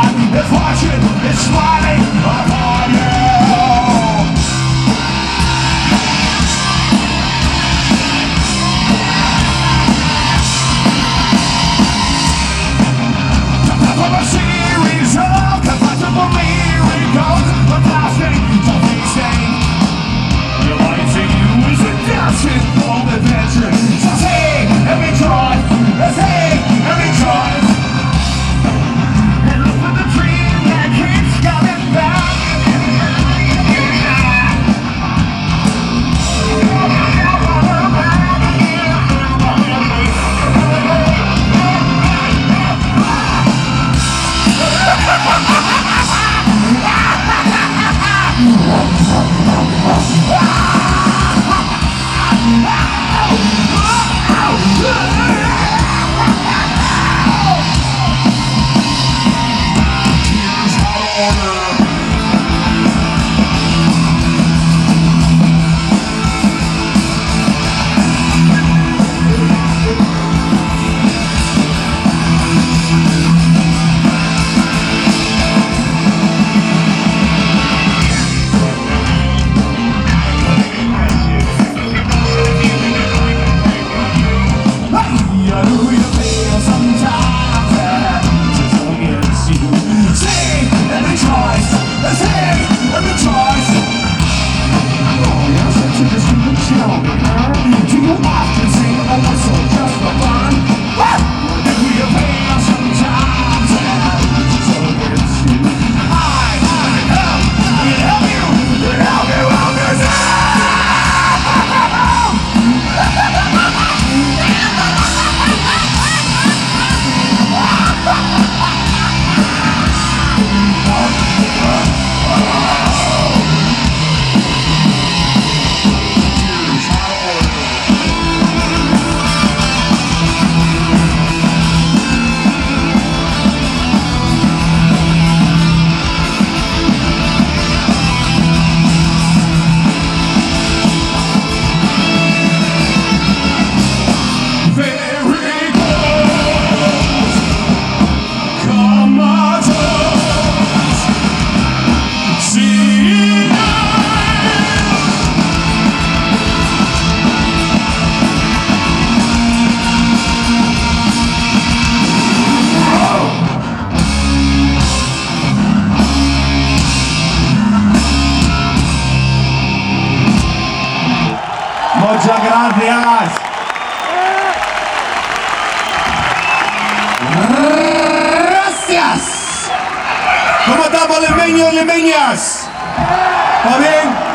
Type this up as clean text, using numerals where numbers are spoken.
God is watching, is smiling upon you. From a series of compatible miracles, but lasting till feasting. Your life to you is redemption, all adventure. So say every choice, say every choice. And look for the dream that keeps coming back. Muchas gracias. Gracias. ¿Cómo estamos, limeños, limeñas? ¿Está bien?